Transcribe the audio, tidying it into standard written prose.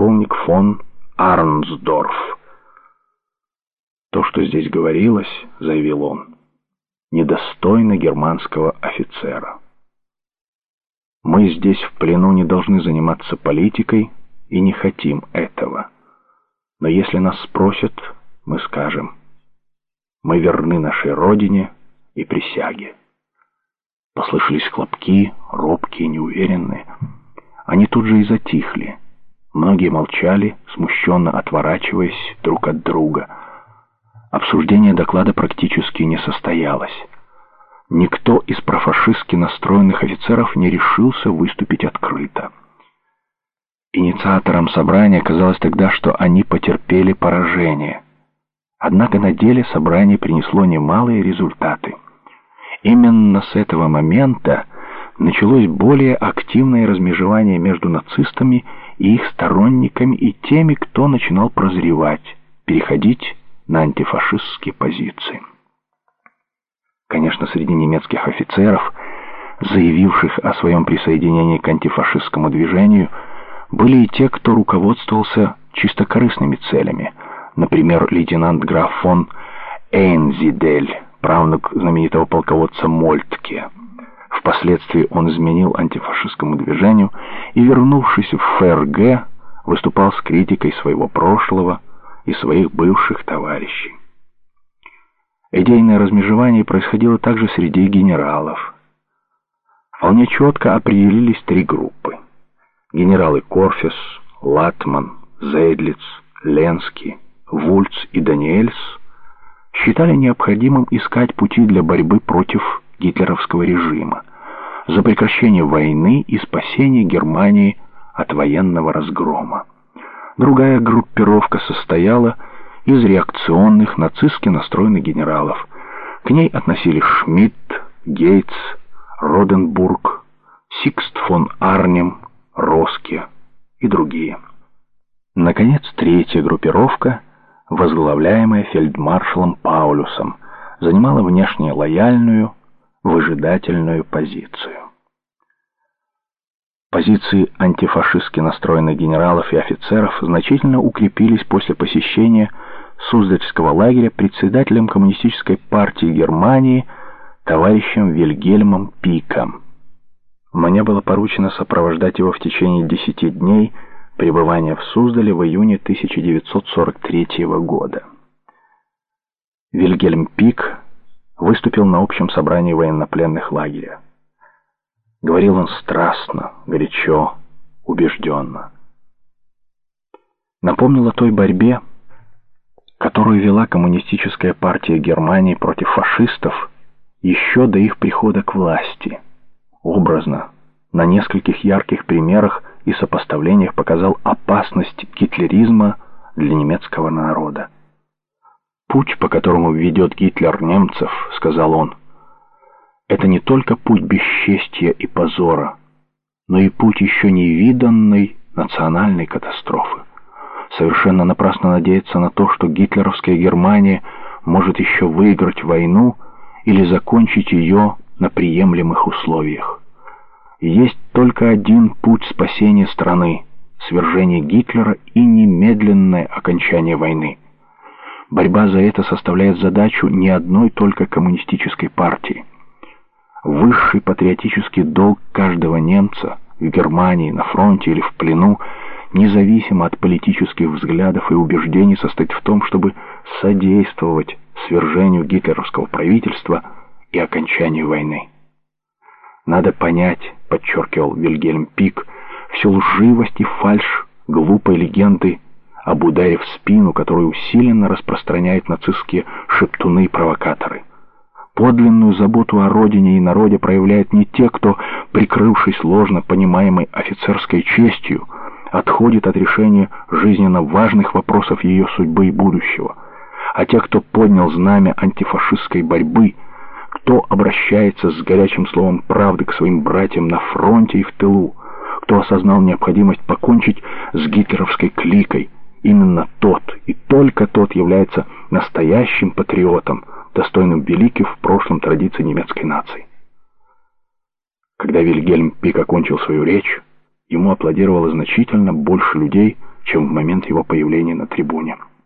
полковник фон Арнсдорф. «То, что здесь говорилось, — заявил он, — недостойно германского офицера. Мы здесь в плену не должны заниматься политикой и не хотим этого. Но если нас спросят, мы скажем: мы верны нашей родине и присяге». Послышались хлопки, робкие, неуверенные. Они тут же и затихли. Многие молчали, смущенно отворачиваясь друг от друга. Обсуждение доклада практически не состоялось. Никто из профашистски настроенных офицеров не решился выступить открыто. Инициаторам собрания казалось тогда, что они потерпели поражение. Однако на деле собрание принесло немалые результаты. Именно с этого момента началось более активное размежевание между нацистами и их сторонниками и теми, кто начинал прозревать, переходить на антифашистские позиции. Конечно, среди немецких офицеров, заявивших о своем присоединении к антифашистскому движению, были и те, кто руководствовался чисто корыстными целями. Например, лейтенант граф фон Эйнзидель, правнук знаменитого полководца Мольтке. Впоследствии он изменил антифашистскому движению и, вернувшись в ФРГ, выступал с критикой своего прошлого и своих бывших товарищей. Идейное размежевание происходило также среди генералов. Вполне четко определились три группы. Генералы Корфес, Латман, Зейдлиц, Ленский, Вульц и Даниэльс считали необходимым искать пути для борьбы против гитлеровского режима, за прекращение войны и спасение Германии от военного разгрома. Другая группировка состояла из реакционных, нацистски настроенных генералов. К ней относились Шмидт, Гейтс, Роденбург, Сикст фон Арнем, Роске и другие. Наконец, третья группировка, возглавляемая фельдмаршалом Паулюсом, занимала внешне лояльную, выжидательную позицию. Позиции антифашистски настроенных генералов и офицеров значительно укрепились после посещения Суздальского лагеря председателем Коммунистической партии Германии товарищем Вильгельмом Пиком. Мне было поручено сопровождать его в течение 10 дней пребывания в Суздале в июне 1943 года. Вильгельм Пик выступил на общем собрании военнопленных лагеря. Говорил он страстно, горячо, убежденно. Напомнил о той борьбе, которую вела Коммунистическая партия Германии против фашистов еще до их прихода к власти. Образно, на нескольких ярких примерах и сопоставлениях показал опасность гитлеризма для немецкого народа. «Путь, по которому ведет Гитлер немцев, — сказал он, — это не только путь бесчестия и позора, но и путь еще невиданной национальной катастрофы. Совершенно напрасно надеяться на то, что гитлеровская Германия может еще выиграть войну или закончить ее на приемлемых условиях. Есть только один путь спасения страны — свержение Гитлера и немедленное окончание войны. Борьба за это составляет задачу не одной только коммунистической партии. Высший патриотический долг каждого немца в Германии, на фронте или в плену, независимо от политических взглядов и убеждений, состоит в том, чтобы содействовать свержению гитлеровского правительства и окончанию войны. Надо понять, подчеркивал Вильгельм Пик, всю лживость и фальшь глупой легенды об ударе в спину, которую усиленно распространяют нацистские шептуны и провокаторы. Подлинную заботу о родине и народе проявляют не те, кто, прикрывшись ложно понимаемой офицерской честью, отходит от решения жизненно важных вопросов ее судьбы и будущего, а те, кто поднял знамя антифашистской борьбы, кто обращается с горячим словом правды к своим братьям на фронте и в тылу, кто осознал необходимость покончить с гитлеровской кликой. Именно тот и только тот является настоящим патриотом, достойным великих в прошлом традиций немецкой нации. Когда Вильгельм Пик окончил свою речь, ему аплодировало значительно больше людей, чем в момент его появления на трибуне.